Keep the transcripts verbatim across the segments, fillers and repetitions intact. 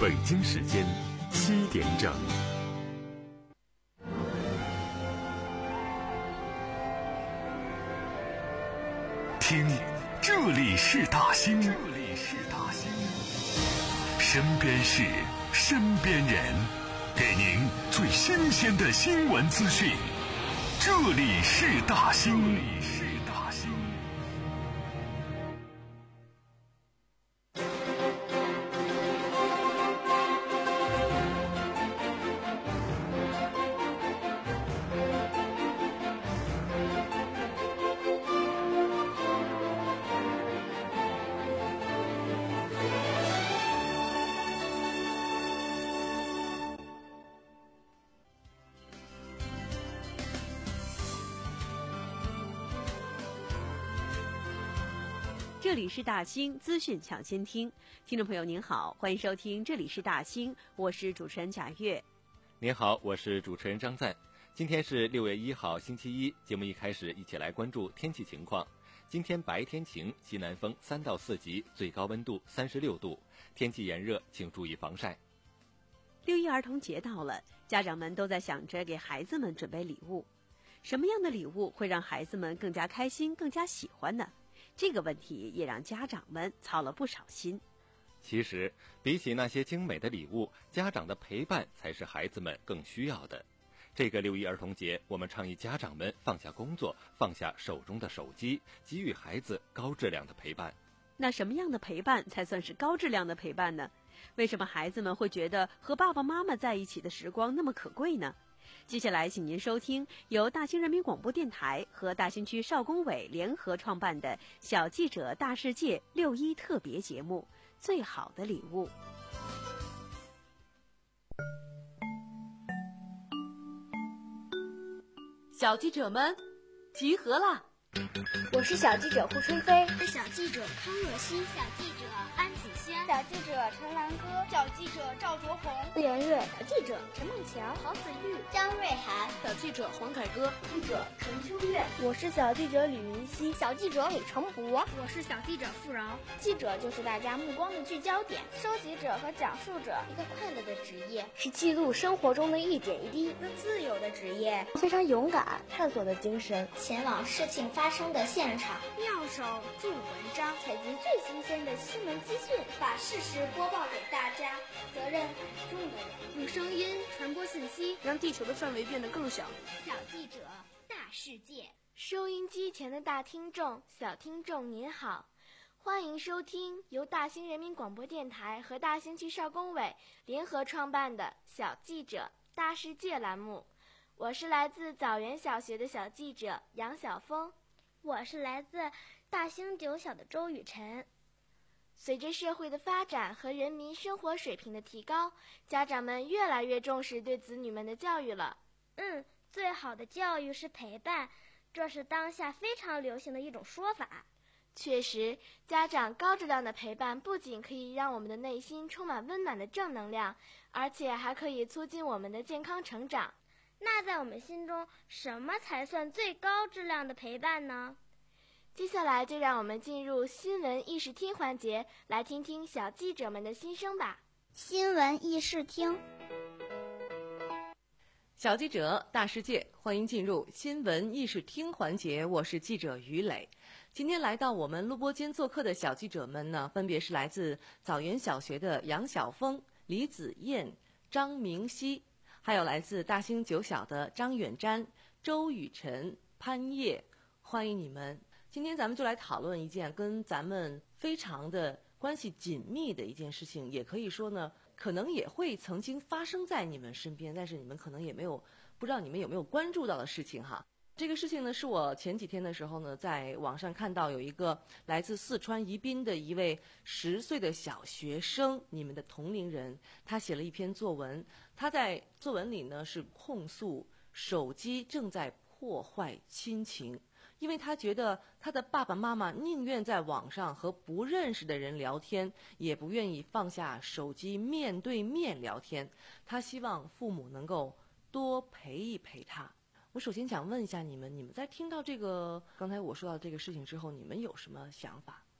北京时间七点整。听，这里是大兴，这里是大兴，身边事，身边人，给您最新鲜的新闻资讯。这里是大兴，这里是大兴。 这里是大兴资讯抢先听，听众朋友您好，欢迎收听这里是大兴，我是主持人贾月。 您好，我是主持人张赞。今天是六月一号星期一，节目一开始一起来关注天气情况。今天白天晴，西南风三到四级，最高温度三十六度，天气炎热，请注意防晒。 六一儿童节到了，家长们都在想着给孩子们准备礼物，什么样的礼物会让孩子们更加开心、更加喜欢呢？这个问题也让家长们操了不少心。 其实，比起那些精美的礼物，家长的陪伴才是孩子们更需要的。这个六一儿童节，我们倡议家长们放下工作，放下手中的手机，给予孩子高质量的陪伴。 那什么样的陪伴才算是高质量的陪伴呢？为什么孩子们会觉得和爸爸妈妈在一起的时光那么可贵呢？接下来请您收听由大兴人民广播电台和大兴区少工委联合创办的小记者大世界六一特别节目《最好的礼物》。小记者们集合啦！ 我是小记者胡春飞， 是小记者康若曦，小记者安子轩， 小记者陈兰歌， 小记者赵卓红， 顾妍瑞， 小记者陈梦强， 郝子玉， 张瑞涵， 小记者黄凯歌， 记者陈秋月。 我是小记者吕云熙， 小记者李成博， 我是小记者付饶。 记者就是大家目光的聚焦点，收集者和讲述者，一个快乐的职业， 是记录生活中的一点一滴， 一个自由的职业， 非常勇敢，探索的精神， 前往事情发生的现场， 妙手著文章， 采集最新鲜的新闻资讯， 把事实播报给大家，责任很重的人， 用声音传播信息， 让地球的范围变得更小。 小记者大世界， 收音机前的大听众、小听众您好，欢迎收听由大兴人民广播电台和大兴区少工委联合创办的小记者大世界栏目。我是来自枣园小学的小记者杨晓峰， 我是来自大兴九小的周雨晨。 随着社会的发展和人民生活水平的提高，家长们越来越重视对子女们的教育了。 嗯，最好的教育是陪伴，这是当下非常流行的一种说法。 确实，家长高质量的陪伴不仅可以让我们的内心充满温暖的正能量，而且还可以促进我们的健康成长。 那在我们心中，什么才算最高质量的陪伴呢？ 接下来就让我们进入新闻议事厅环节，来听听小记者们的心声吧。 新闻议事厅， 小记者大世界，欢迎进入新闻议事厅环节，我是记者于磊。今天来到我们录播间做客的小记者们呢，分别是来自枣园小学的杨晓峰、李子燕、张明熙，还有来自大兴九小的张远瞻、周雨晨、潘叶，欢迎你们。今天咱们就来讨论一件跟咱们非常的关系紧密的一件事情，也可以说呢，可能也会曾经发生在你们身边，但是你们可能也没有，不知道你们有没有关注到的事情哈。这个事情呢，是我前几天的时候呢，在网上看到有一个来自四川宜宾的一位十岁的小学生，你们的同龄人，他写了一篇作文，他在作文里呢是控诉手机正在破坏亲情。因为他觉得他的爸爸妈妈宁愿在网上和不认识的人聊天，也不愿意放下手机面对面聊天。他希望父母能够多陪一陪他。我首先想问一下你们，你们在听到这个刚才我说到这个事情之后，你们有什么想法？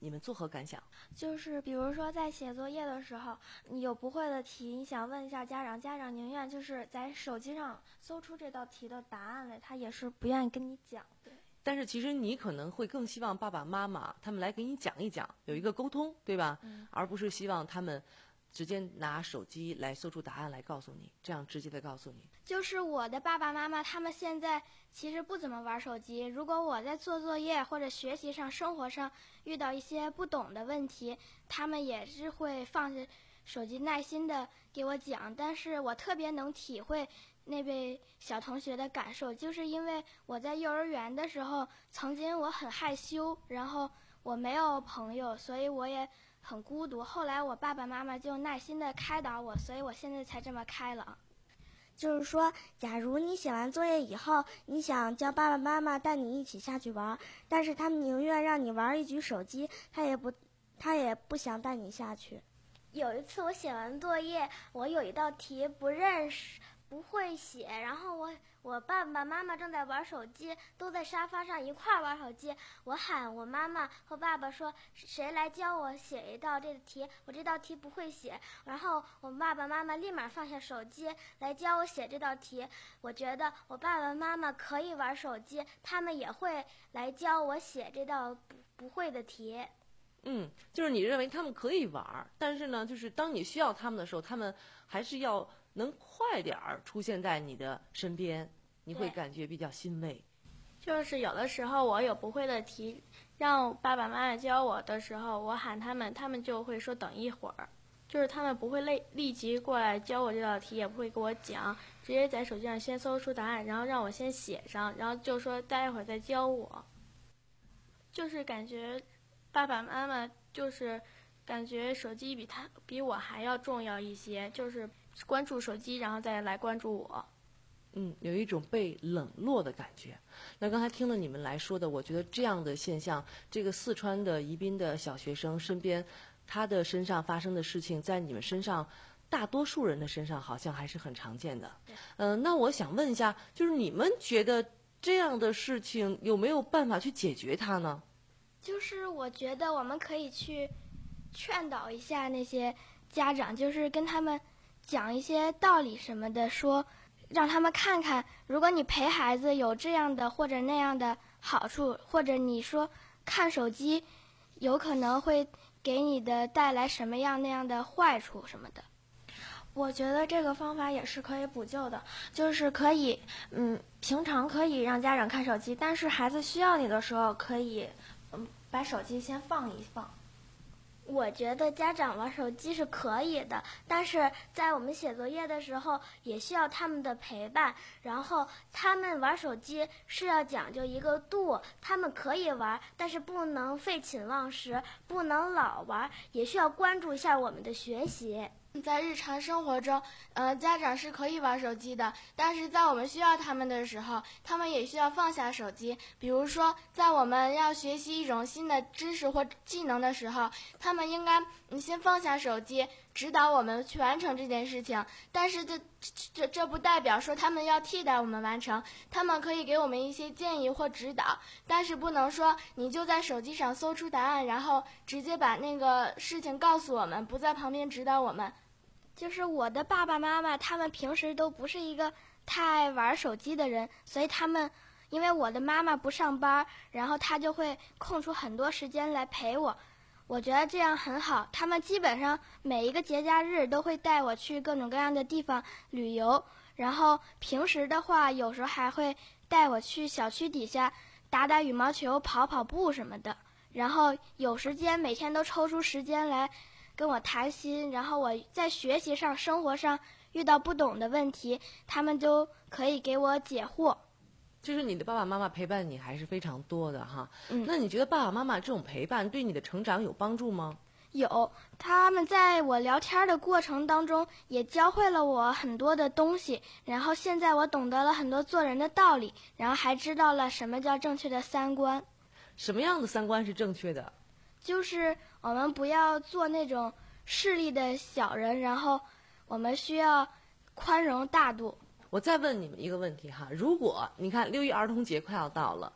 你们作何感想？ 就是比如说在写作业的时候，你有不会的题，你想问一下家长，家长宁愿就是在手机上搜出这道题的答案来，他也是不愿意跟你讲。对。 但是其实你可能会更希望爸爸妈妈他们来给你讲一讲，有一个沟通，对吧？嗯。而不是希望他们直接拿手机来搜出答案来告诉你，这样直接的告诉你。 就是我的爸爸妈妈他们现在其实不怎么玩手机，如果我在做作业或者学习上、生活上遇到一些不懂的问题，他们也是会放下手机耐心的给我讲。但是我特别能体会那位小同学的感受，就是因为我在幼儿园的时候，曾经我很害羞，然后我没有朋友，所以我也很孤独。后来我爸爸妈妈就耐心的开导我，所以我现在才这么开朗。 就是说，假如你写完作业以后，你想叫爸爸妈妈带你一起下去玩，但是他们宁愿让你玩一局手机，他也不，他也不想带你下去。 有一次我写完作业，我有一道题不认识。不会写，然后我我爸爸妈妈正在玩手机，都在沙发上一块儿玩手机。我喊我妈妈和爸爸说，谁来教我写一道这个题？我这道题不会写。然后我爸爸妈妈立马放下手机来教我写这道题。我觉得我爸爸妈妈可以玩手机，他们也会来教我写这道不不会的题。 嗯，就是你认为他们可以玩，但是呢，就是当你需要他们的时候，他们还是要能快点儿出现在你的身边，你会感觉比较欣慰。 就是有的时候我有不会的题，让爸爸妈妈教我的时候，我喊他们，他们就会说等一会儿，就是他们不会立立即过来教我这道题，也不会给我讲，直接在手机上先搜出答案，然后让我先写上，然后就说待一会儿再教我。就是感觉爸爸妈妈就是感觉手机比他比我还要重要一些，就是关注手机，然后再来关注我。 嗯，有一种被冷落的感觉。那刚才听了你们来说的，我觉得这样的现象，这个四川的宜宾的小学生身边，他的身上发生的事情，在你们身上，大多数人的身上好像还是很常见的。嗯、呃，那我想问一下，就是你们觉得这样的事情有没有办法去解决它呢？ 就是我觉得我们可以去劝导一下那些家长，就是跟他们讲一些道理什么的，说让他们看看，如果你陪孩子有这样的或者那样的好处，或者你说看手机有可能会给你的带来什么样那样的坏处什么的。 我觉得这个方法也是可以补救的，就是可以，嗯，平常可以让家长看手机，但是孩子需要你的时候，可以，嗯，把手机先放一放。 我觉得家长玩手机是可以的，但是在我们写作业的时候也需要他们的陪伴，然后他们玩手机是要讲究一个度，他们可以玩，但是不能废寝忘食，不能老玩，也需要关注一下我们的学习。 在日常生活中，呃，家长是可以玩手机的，但是在我们需要他们的时候，他们也需要放下手机。比如说，在我们要学习一种新的知识或技能的时候，他们应该嗯先放下手机，指导我们去完成这件事情。但是这这这不代表说他们要替代我们完成，他们可以给我们一些建议或指导，但是不能说你就在手机上搜出答案，然后直接把那个事情告诉我们，不在旁边指导我们。 就是我的爸爸妈妈，他们平时都不是一个太爱玩手机的人，所以他们，因为我的妈妈不上班，然后她就会空出很多时间来陪我。我觉得这样很好，他们基本上每一个节假日都会带我去各种各样的地方旅游，然后平时的话，有时候还会带我去小区底下打打羽毛球、跑跑步什么的。然后有时间每天都抽出时间来跟我谈心，然后我在学习上、生活上遇到不懂的问题，他们都可以给我解惑。 就是你的爸爸妈妈陪伴你还是非常多的哈。 嗯， 那你觉得爸爸妈妈这种陪伴对你的成长有帮助吗？ 有，他们在我聊天的过程当中也教会了我很多的东西，然后现在我懂得了很多做人的道理，然后还知道了什么叫正确的三观。 什么样的三观是正确的？ 就是我们不要做那种势利的小人，然后我们需要宽容大度。 我再问你们一个问题哈，如果你看六一儿童节快要到了，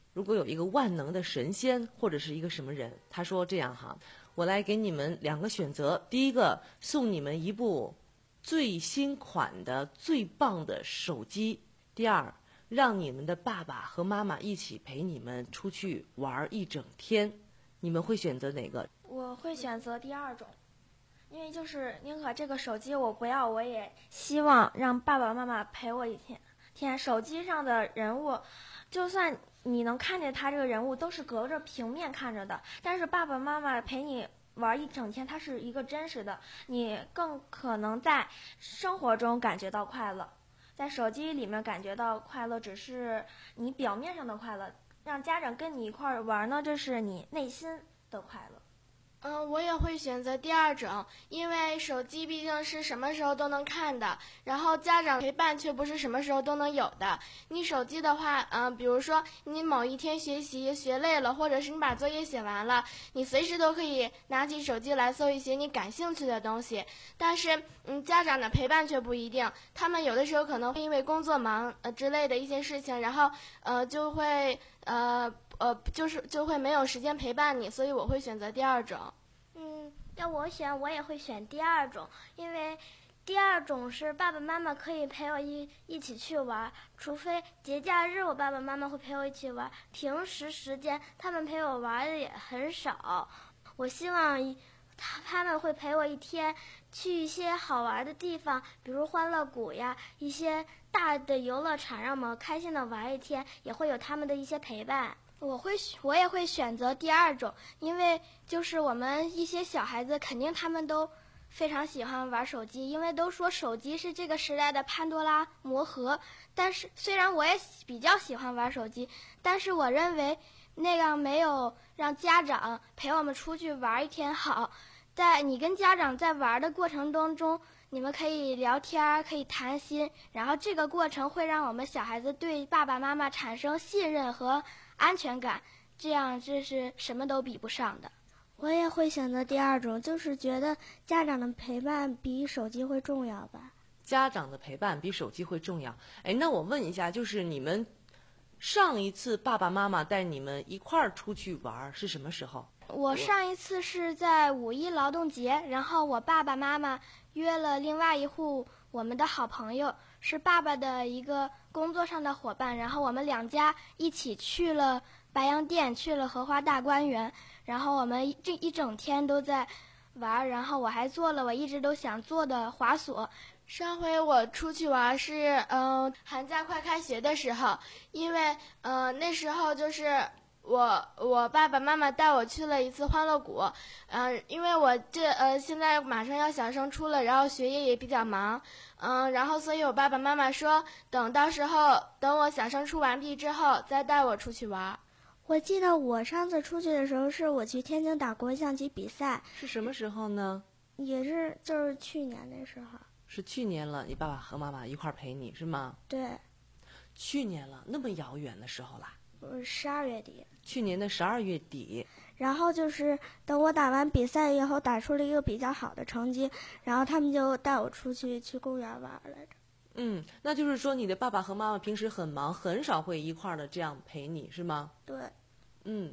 如果有一个万能的神仙或者是一个什么人，他说这样哈，我来给你们两个选择，第一个送你们一部最新款的最棒的手机，第二让你们的爸爸和妈妈一起陪你们出去玩一整天，你们会选择哪个？ 我会选择第二种，因为就是宁可这个手机我不要，我也希望让爸爸妈妈陪我一天。天，手机上的人物，就算你能看见他这个人物，都是隔着平面看着的，但是爸爸妈妈陪你玩一整天，它是一个真实的，你更可能在生活中感觉到快乐。在手机里面感觉到快乐，只是你表面上的快乐，让家长跟你一块儿玩呢，这是你内心的快乐。 嗯，我也会选择第二种，因为手机毕竟是什么时候都能看的，然后家长陪伴却不是什么时候都能有的。你手机的话，嗯，比如说你某一天学习学累了，或者是你把作业写完了，你随时都可以拿起手机来搜一些你感兴趣的东西。但是，嗯，家长的陪伴却不一定，他们有的时候可能会因为工作忙呃之类的一些事情，然后呃就会呃。呃，就是就会没有时间陪伴你，所以我会选择第二种。 嗯，要我选，我也会选第二种，因为第二种是爸爸妈妈可以陪我一一起去玩，除非节假日我爸爸妈妈会陪我一起玩，平时时间他们陪我玩的也很少。我希望他他们会陪我一天，去一些好玩的地方，比如欢乐谷呀，一些大的游乐场，让我们开心的玩一天，也会有他们的一些陪伴。我会，我也会选择第二种，因为就是我们一些小孩子，肯定他们都非常喜欢玩手机，因为都说手机是这个时代的潘多拉魔盒。但是虽然我也比较喜欢玩手机，但是我认为那样没有让家长陪我们出去玩一天好。在你跟家长在玩的过程当中，你们可以聊天，可以谈心，然后这个过程会让我们小孩子对爸爸妈妈产生信任和安全感，这样这是什么都比不上的。 我也会选择第二种，就是觉得家长的陪伴比手机会重要吧。 家长的陪伴比手机会重要。哎，那我问一下，就是你们上一次爸爸妈妈带你们一块儿出去玩是什么时候？ 我上一次是在五一劳动节，然后我爸爸妈妈约了另外一户我们的好朋友，是爸爸的一个工作上的伙伴，然后我们两家一起去了白洋淀，去了荷花大观园，然后我们这一整天都在玩，然后我还做了我一直都想做的滑索。 上回我出去玩是嗯、呃、寒假快开学的时候，因为呃那时候就是我我爸爸妈妈带我去了一次欢乐谷，嗯、呃，因为我这呃现在马上要小升初了，然后学业也比较忙，嗯、呃，然后所以我爸爸妈妈说等到时候等我小升初完毕之后再带我出去玩。 我记得我上次出去的时候是我去天津打国际象棋比赛， 是什么时候呢？ 也是就是去年那时候。 是去年了，你爸爸和妈妈一块儿陪你是吗？ 对。 去年了，那么遥远的时候啦。 呃，十二月底。 去年的十二月底。 然后就是等我打完比赛以后，打出了一个比较好的成绩，然后他们就带我出去去公园玩来着。 嗯，那就是说你的爸爸和妈妈平时很忙，很少会一块儿的这样陪你，是吗？ 对。 嗯。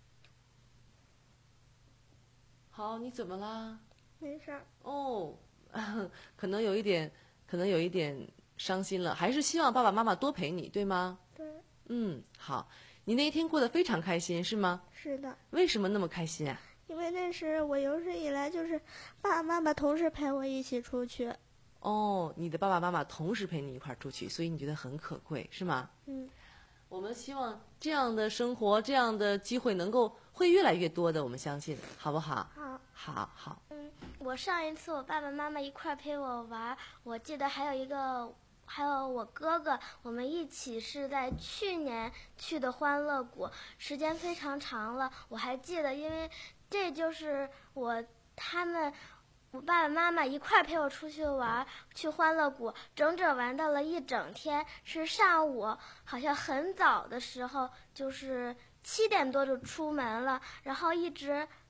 好，你怎么啦？ 没事儿。 哦。可能有一点，可能有一点伤心了，还是希望爸爸妈妈多陪你，对吗？ 对。 嗯，好，你那一天过得非常开心，是吗？ 是的。 为什么那么开心啊？ 因为那是我有史以来就是爸爸妈妈同时陪我一起出去。 哦，你的爸爸妈妈同时陪你一块儿出去，所以你觉得很可贵，是吗？ 嗯。 我们希望这样的生活，这样的机会能够会越来越多的，我们相信，好不好？ 好。 好好。 嗯，我上一次我爸爸妈妈一块陪我玩，我记得还有一个，还有我哥哥，我们一起是在去年去的欢乐谷，时间非常长了。我还记得，因为这就是我他们我爸爸妈妈一块陪我出去玩，去欢乐谷，整整玩到了一整天。是上午好像很早的时候，就是七点多就出门了，然后一直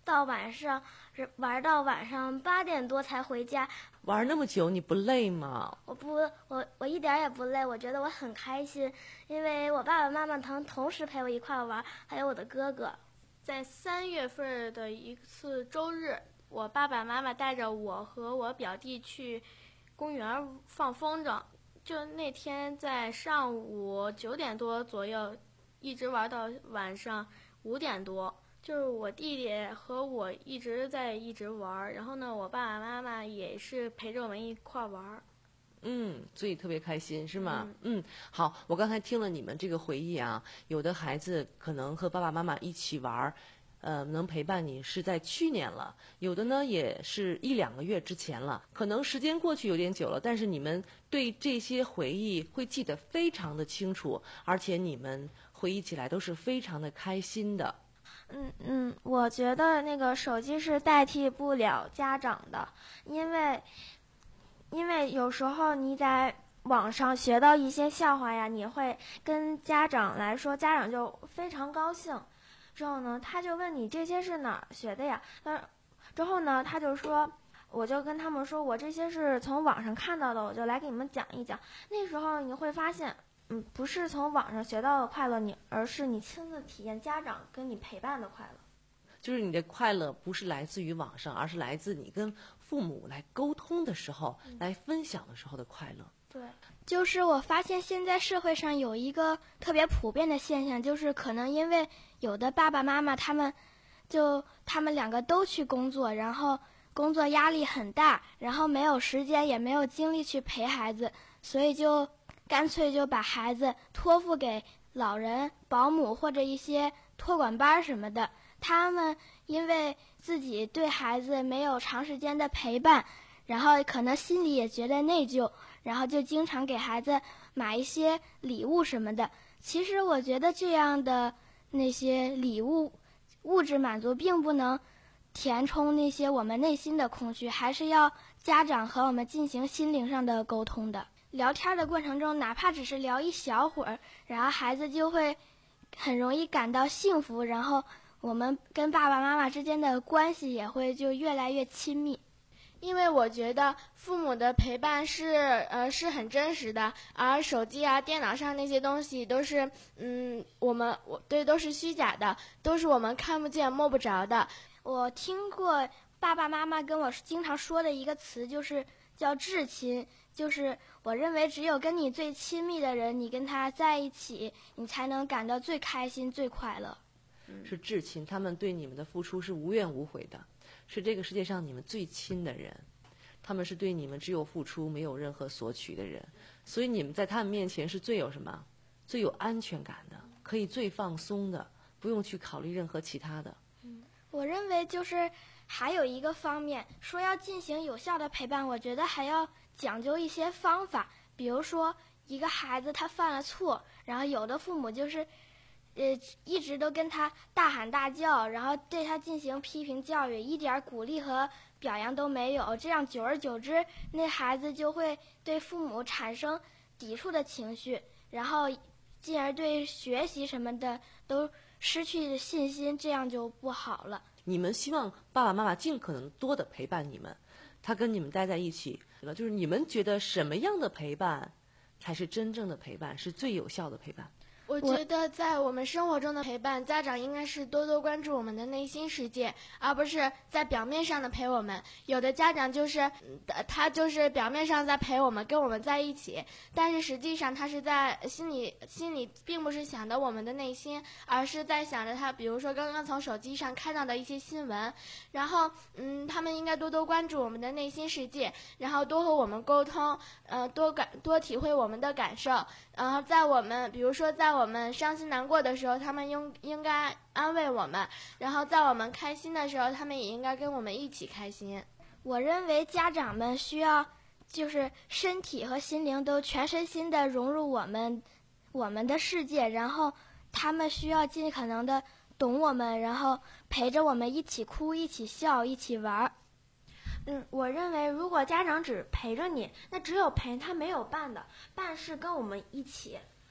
到晚上玩到晚上八点多才回家。 玩那么久，你不累吗？ 我不，我我一点也不累，我觉得我很开心，因为我爸爸妈妈同同时陪我一块玩，还有我的哥哥。 在三月份的一次周日，我爸爸妈妈带着我和我表弟去公园放风筝，就那天在上午九点多左右，一直玩到晚上五点多。就是我弟弟和我一直在一直玩，然后呢，我爸爸妈妈也是陪着我们一块玩。 嗯，所以特别开心是吗？ 嗯, 嗯，好，我刚才听了你们这个回忆啊，有的孩子可能和爸爸妈妈一起玩，呃，能陪伴你是在去年了，有的呢也是一两个月之前了，可能时间过去有点久了，但是你们对这些回忆会记得非常的清楚，而且你们回忆起来都是非常的开心的。 嗯嗯，我觉得那个手机是代替不了家长的，因为因为有时候你在网上学到一些笑话呀，你会跟家长来说，家长就非常高兴。之后呢，他就问你这些是哪儿学的呀？那之后呢，他就说，我就跟他们说，我这些是从网上看到的，我就来给你们讲一讲。那时候你会发现。嗯，不是从网上学到的快乐，你而是你亲自体验家长跟你陪伴的快乐。 就是你的快乐不是来自于网上，而是来自你跟父母来沟通的时候、嗯、来分享的时候的快乐。 对，就是我发现现在社会上有一个特别普遍的现象，就是可能因为有的爸爸妈妈他们就他们两个都去工作，然后工作压力很大，然后没有时间也没有精力去陪孩子，所以就干脆就把孩子托付给老人、保姆或者一些托管班什么的。他们因为自己对孩子没有长时间的陪伴，然后可能心里也觉得内疚，然后就经常给孩子买一些礼物什么的。其实我觉得这样的那些礼物物质满足并不能填充那些我们内心的空虚，还是要家长和我们进行心灵上的沟通的。聊天的过程中，哪怕只是聊一小会儿，然后孩子就会很容易感到幸福，然后我们跟爸爸妈妈之间的关系也会就越来越亲密。 因为我觉得父母的陪伴是呃是很真实的，而手机啊、电脑上那些东西都是嗯我们我对都是虚假的，都是我们看不见摸不着的。 我听过爸爸妈妈跟我经常说的一个词，就是叫至亲。就是我认为只有跟你最亲密的人，你跟他在一起，你才能感到最开心最快乐。 是至亲，他们对你们的付出是无怨无悔的，是这个世界上你们最亲的人，他们是对你们只有付出没有任何索取的人，所以你们在他们面前是最有什么最有安全感的，可以最放松的，不用去考虑任何其他的。 嗯，我认为就是还有一个方面，说要进行有效的陪伴，我觉得还要讲究一些方法。比如说一个孩子他犯了错，然后有的父母就是呃一直都跟他大喊大叫，然后对他进行批评教育，一点鼓励和表扬都没有，这样久而久之，那孩子就会对父母产生抵触的情绪，然后进而对学习什么的都失去信心，这样就不好了。 你们希望爸爸妈妈尽可能多的陪伴你们，他跟你们待在一起，就是你们觉得什么样的陪伴才是真正的陪伴，是最有效的陪伴？ 我觉得在我们生活中的陪伴，家长应该是多多关注我们的内心世界，而不是在表面上的陪我们。有的家长就是他就是表面上在陪我们，跟我们在一起，但是实际上他是在心里心里并不是想的我们的内心，而是在想着他比如说刚刚从手机上看到的一些新闻。然后嗯，他们应该多多关注我们的内心世界，然后多和我们沟通，呃，多感多体会我们的感受。然后在我们比如说在我们伤心难过的时候，他们应应该安慰我们，然后在我们开心的时候，他们也应该跟我们一起开心。 我认为家长们需要就是身体和心灵都全身心的融入我们我们的世界，然后他们需要尽可能的懂我们，然后陪着我们一起哭一起笑一起玩。 嗯，我认为如果家长只陪着你，那只有陪，他没有伴的。伴是跟我们一起。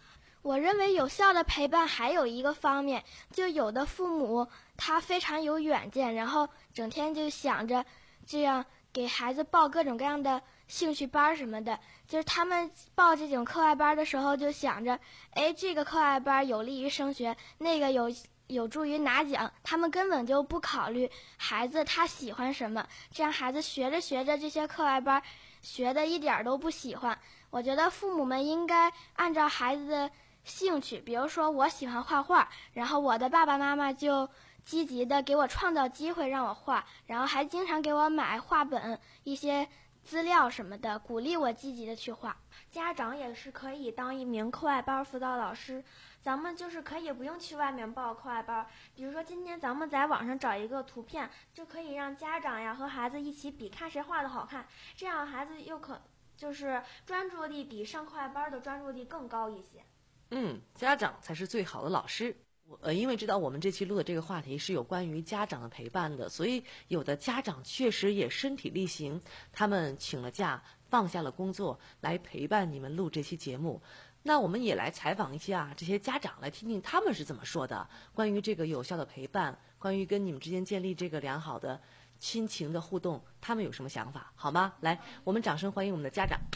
我认为有效的陪伴还有一个方面，就有的父母他非常有远见，然后整天就想着这样给孩子报各种各样的兴趣班什么的，就是他们报这种课外班的时候就想着，哎，这个课外班有利于升学，那个有有助于拿奖，他们根本就不考虑孩子他喜欢什么，这样孩子学着学着这些课外班学的一点都不喜欢。我觉得父母们应该按照孩子的兴趣，比如说我喜欢画画，然后我的爸爸妈妈就积极的给我创造机会让我画，然后还经常给我买画本、一些资料什么的，鼓励我积极的去画。 家长也是可以当一名课外班辅导老师，咱们就是可以不用去外面报课外班，比如说今天咱们在网上找一个图片，就可以让家长呀和孩子一起比，看谁画的好看，这样孩子又可就是专注力比上课外班的专注力更高一些。 嗯，家长才是最好的老师。呃，因为知道我们这期录的这个话题是有关于家长的陪伴的，所以有的家长确实也身体力行，他们请了假，放下了工作来陪伴你们录这期节目。那我们也来采访一下这些家长，来听听他们是怎么说的，关于这个有效的陪伴，关于跟你们之间建立这个良好的亲情的互动，他们有什么想法，好吗？来，我们掌声欢迎我们的家长。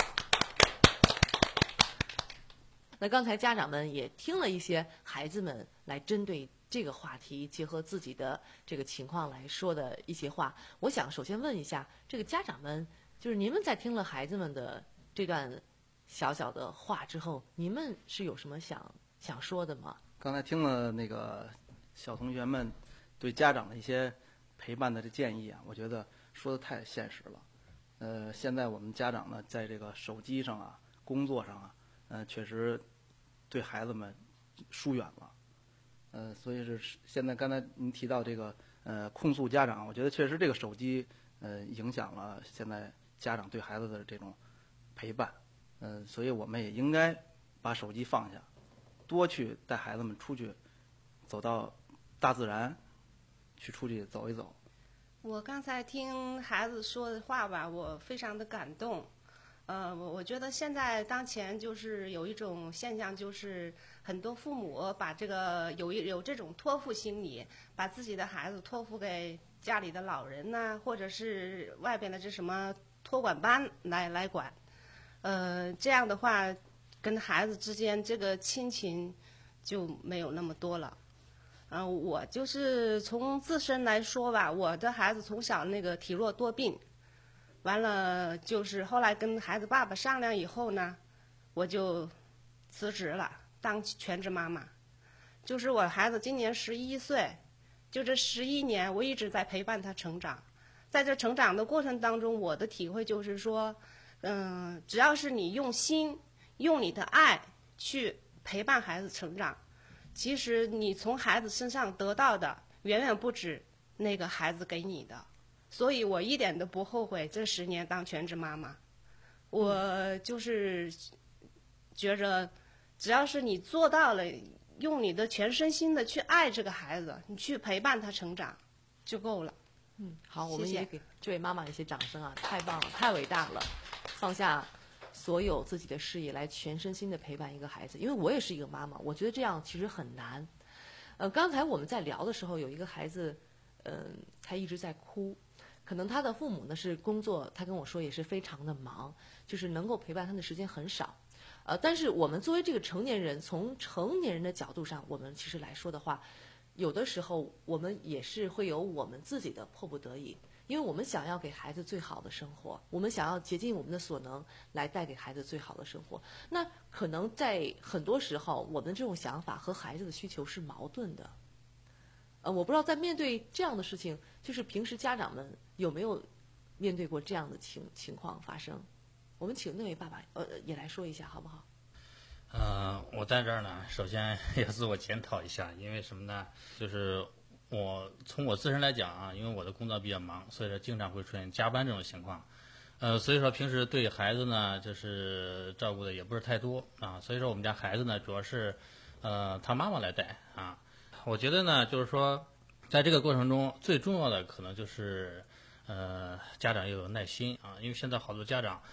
那刚才家长们也听了一些孩子们来针对这个话题，结合自己的这个情况来说的一些话。我想首先问一下，这个家长们，就是您们在听了孩子们的这段小小的话之后，你们是有什么想想说的吗？ 刚才听了那个小同学们对家长的一些陪伴的这建议啊，我觉得说的太现实了。呃，现在我们家长呢，在这个手机上啊、工作上啊，呃，确实对孩子们疏远了。呃，所以是现在刚才您提到这个呃控诉家长，我觉得确实这个手机呃影响了现在家长对孩子的这种陪伴。嗯、呃，所以我们也应该把手机放下，多去带孩子们出去，走到大自然，去出去走一走。 我刚才听孩子说的话吧，我非常的感动。呃，我我觉得现在当前就是有一种现象，就是很多父母把这个有一有这种托付心理，把自己的孩子托付给家里的老人呐、啊，或者是外边的这什么托管班来来管。呃，这样的话，跟孩子之间这个亲情就没有那么多了。嗯、呃，我就是从自身来说吧，我的孩子从小那个体弱多病。完了，就是后来跟孩子爸爸商量以后呢，我就辞职了，当全职妈妈。就是我孩子今年十一岁，就这十一年，我一直在陪伴他成长。在这成长的过程当中，我的体会就是说，嗯，只要是你用心、用你的爱去陪伴孩子成长，其实你从孩子身上得到的远远不止那个孩子给你的。所以我一点都不后悔这十年当全职妈妈，我就是觉着，只要是你做到了，用你的全身心的去爱这个孩子，你去陪伴他成长，就够了。 嗯，好，我们也给这位妈妈一些掌声啊！太棒了，太伟大了，放下所有自己的事业来全身心的陪伴一个孩子。因为我也是一个妈妈，我觉得这样其实很难。呃，刚才我们在聊的时候，有一个孩子，嗯、呃，他一直在哭。可能他的父母呢是工作，他跟我说也是非常的忙，就是能够陪伴他的时间很少。呃，但是我们作为这个成年人，从成年人的角度上，我们其实来说的话，有的时候我们也是会有我们自己的迫不得已，因为我们想要给孩子最好的生活，我们想要竭尽我们的所能来带给孩子最好的生活。那可能在很多时候，我们这种想法和孩子的需求是矛盾的。呃，我不知道在面对这样的事情，就是平时家长们有没有面对过这样的情情况发生？我们请那位爸爸呃也来说一下好不好？ 呃，我在这儿呢，首先要自我检讨一下，因为什么呢？就是我从我自身来讲啊，因为我的工作比较忙，所以说经常会出现加班这种情况。呃，所以说平时对孩子呢，就是照顾的也不是太多啊，所以说我们家孩子呢，主要是呃他妈妈来带啊。我觉得呢，就是说，在这个过程中，最重要的可能就是，呃，家长要有耐心啊，因为现在好多家长，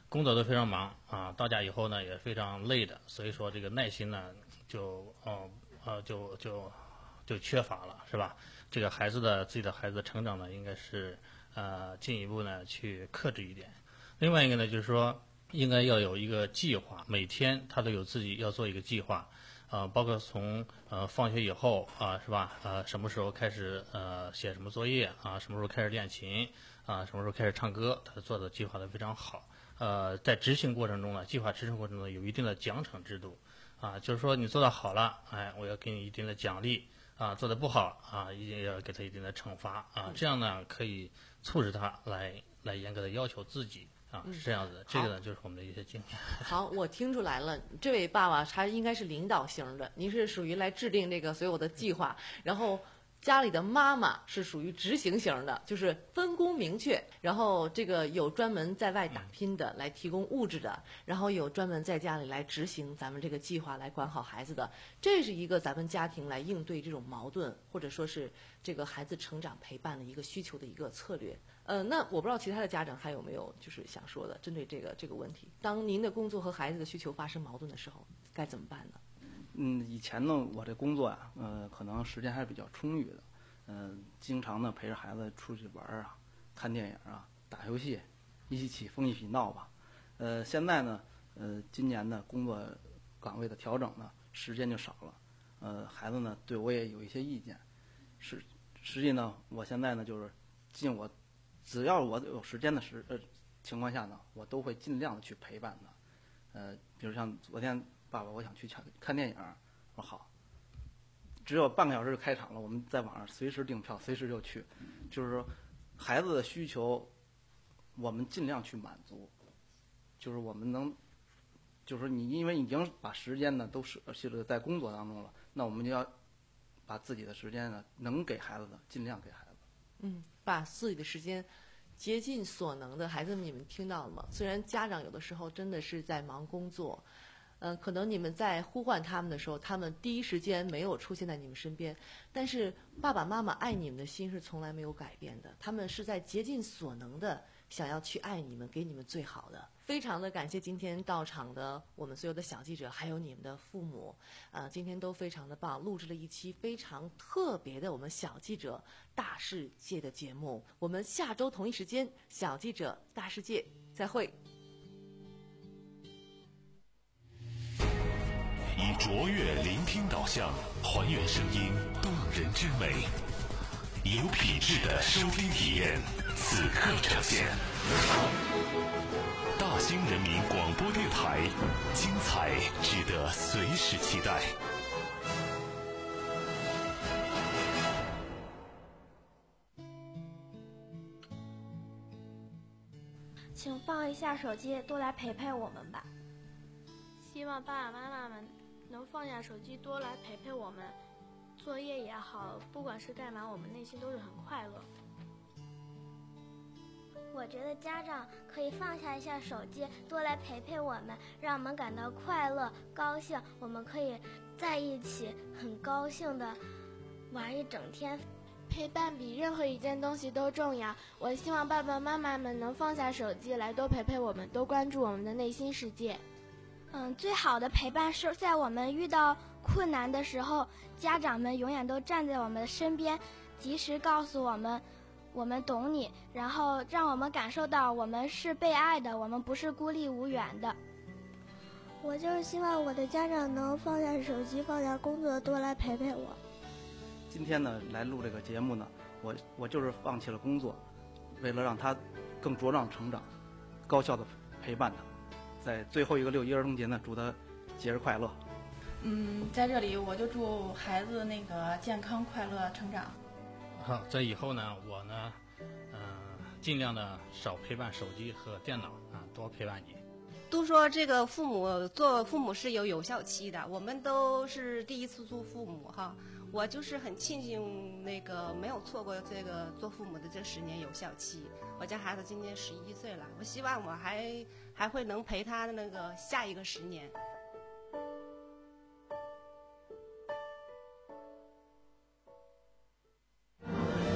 工作都非常忙啊，到家以后呢也非常累的，所以说这个耐心呢就呃呃就就就缺乏了，是吧？这个孩子的自己的孩子的成长呢，应该是呃进一步呢去克制一点。另外一个呢，就是说应该要有一个计划，每天他都有自己要做一个计划。呃，包括从呃放学以后啊、呃，是吧？呃，什么时候开始呃写什么作业啊？什么时候开始练琴啊？什么时候开始唱歌？他做的计划的非常好。呃，在执行过程中呢，计划执行过程中有一定的奖惩制度啊，就是说你做得好了，哎，我要给你一定的奖励啊；做得不好啊，一定要给他一定的惩罚啊。这样呢，可以促使他来来严格的要求自己。啊，是这样子的，这个呢就是我们的一些经验。 好，我听出来了，这位爸爸他应该是领导型的，您是属于来制定这个所有的计划，然后家里的妈妈是属于执行型的，就是分工明确，然后这个有专门在外打拼的，来提供物质的，然后有专门在家里来执行咱们这个计划，来管好孩子的，这是一个咱们家庭来应对这种矛盾，或者说是这个孩子成长陪伴的一个需求的一个策略。呃，那我不知道其他的家长还有没有就是想说的，针对这个这个问题，当您的工作和孩子的需求发生矛盾的时候，该怎么办呢？ 嗯，以前呢，我这工作啊，呃，可能时间还是比较充裕的，嗯、呃，经常呢陪着孩子出去玩啊，看电影啊，打游戏，一起起疯一起闹吧。呃，现在呢，呃，今年呢工作岗位的调整呢，时间就少了，呃，孩子呢对我也有一些意见，实实际呢，我现在呢就是尽我。只要我有时间的时呃情况下呢，我都会尽量的去陪伴他。呃，比如像昨天，爸爸我想去看看电影，我说好，只有半个小时就开场了，我们在网上随时订票，随时就去。就是说，孩子的需求，我们尽量去满足。就是我们能，就是说你因为已经把时间呢都是是在工作当中了，那我们就要把自己的时间呢能给孩子的尽量给孩子。 嗯，把自己的时间竭尽所能的，孩子们你们听到了吗？虽然家长有的时候真的是在忙工作，嗯、呃，可能你们在呼唤他们的时候，他们第一时间没有出现在你们身边，但是爸爸妈妈爱你们的心是从来没有改变的，他们是在竭尽所能的想要去爱你们，给你们最好的。非常的感谢今天到场的我们所有的小记者，还有你们的父母，呃，今天都非常的棒，录制了一期非常特别的我们小记者大世界的节目。我们下周同一时间，小记者大世界再会。 以卓越聆听导向，还原声音动人之美，有品质的收听体验，此刻呈现。大兴人民广播电台，精彩值得随时期待。 请放一下手机，多来陪陪我们吧。 希望爸爸妈妈们能放下手机，多来陪陪我们。作业也好，不管是干嘛，我们内心都是很快乐。 我觉得家长可以放下一下手机，多来陪陪我们，让我们感到快乐、高兴。我们可以在一起很高兴的玩一整天。 陪伴比任何一件东西都重要。我希望爸爸妈妈们能放下手机，来多陪陪我们，多关注我们的内心世界。 嗯，最好的陪伴是在我们遇到困难的时候，家长们永远都站在我们的身边，及时告诉我们我们懂你，然后让我们感受到我们是被爱的，我们不是孤立无援的。 我就是希望我的家长能放下手机，放下工作，多来陪陪我。 今天呢，来录这个节目呢，我我就是放弃了工作，为了让他更茁壮成长，高效的陪伴他。在最后一个六一儿童节呢，祝他节日快乐。 嗯，在这里我就祝孩子那个健康快乐成长。 好，在以后呢，我呢，嗯、呃，尽量的少陪伴手机和电脑啊，多陪伴你。 都说这个父母做父母是有有效期的，我们都是第一次做父母哈。我就是很庆幸那个没有错过这个做父母的这十年有效期。我家孩子今年十一岁了，我希望我还还会能陪他的那个下一个十年。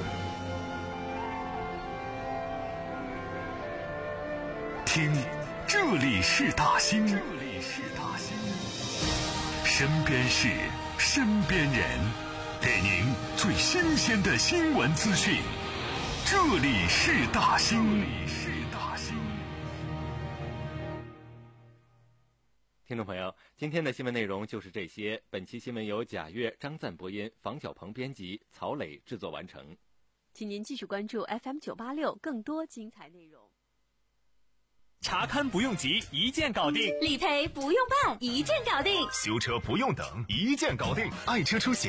听这里是大兴，这里是大兴，身边事，身边人，给您最新鲜的新闻资讯。这里是大兴，这里是大兴。 听众朋友，今天的新闻内容就是这些。本期新闻由贾越、张赞播音，房小鹏编辑，曹磊制作完成。 请您继续关注 F M 九八六更多精彩内容。 查勘不用急，一键搞定； 理赔不用办，一键搞定； 修车不用等，一键搞定。爱车出行